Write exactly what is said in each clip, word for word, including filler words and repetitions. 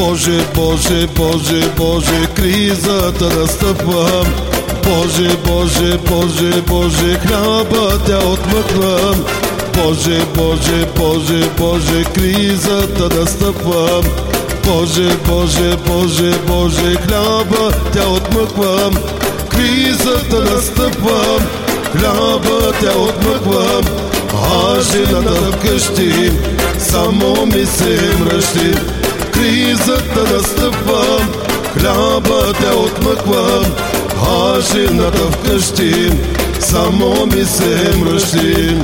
Боже, Боже, Боже, Боже, кризата настъпва. Боже, Боже, Боже, Боже, хляба тя отмъква. Боже, Боже, Боже, Боже, кризата настъпва. Боже, Боже, Боже, Боже, хляба тя отмъква. Кризата настъпва, хляба тя отмъква. А жената вкъщи само ми се мръщи. Кризата настъпва, хляба тя отмъква. А жената вкъщи само ми се мръщи.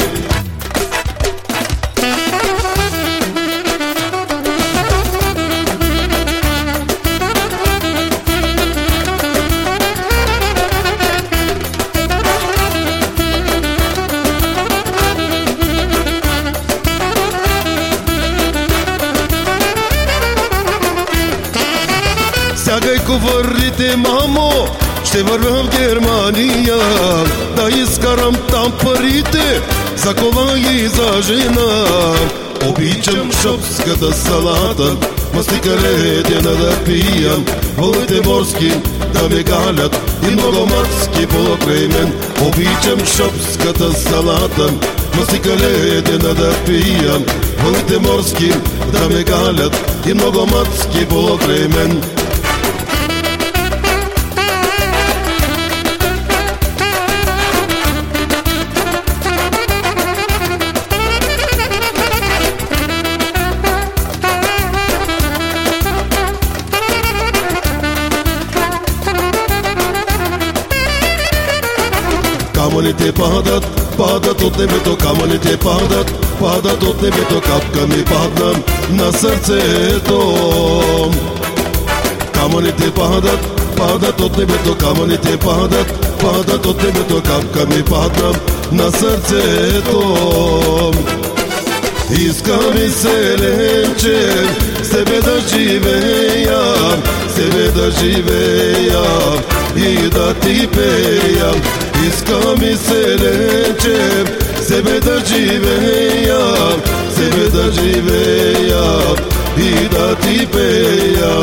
Стягай ковърите, мамо, ще вървя в Германия, да изкарам там парите за кола и за жена. Обичам шопската салата, мастика ледена да пия, вълните морски да ме галят и много мацки покрай мен. Обичам шопската салата, мастика ледена да пия, вълните морски да ме галят и много мацки покрай мен. Камъните падат, падат от небето, камъните падат, падат от небето, капка ми падна на сърцето. Камъните падат, падат от небето, камъните падат, падат от небето, капка ми падна на сърцето. Иска ми се, Ленче, с тебе да живея, с тебе да живея и да ти пея. Иска ми се, Ленче, с тебе да живея, с тебе да живея и да ти пея.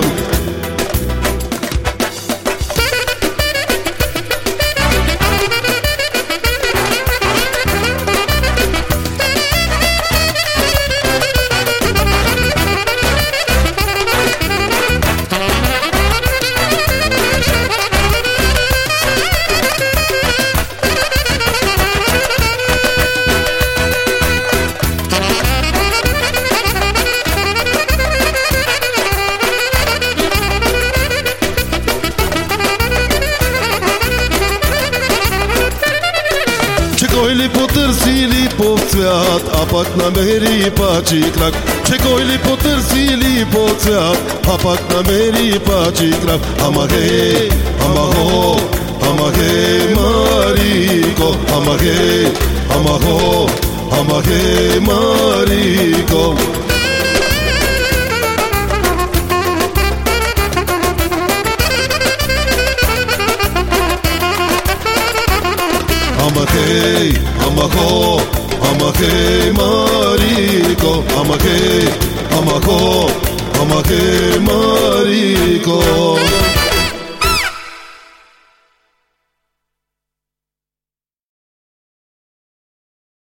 Кой ли потърси ли по цвят, а пак намери пачи крак? Че кой ли потърси ли по цвят, а пак намери пачи крак? Ама хей, ама хо, ама хей, Марико, ама хей, ама хо, ама хей, Марико. Ама хей, ама хо, ама хей, Марико, ама хей, ама хо, ама хей, Марико.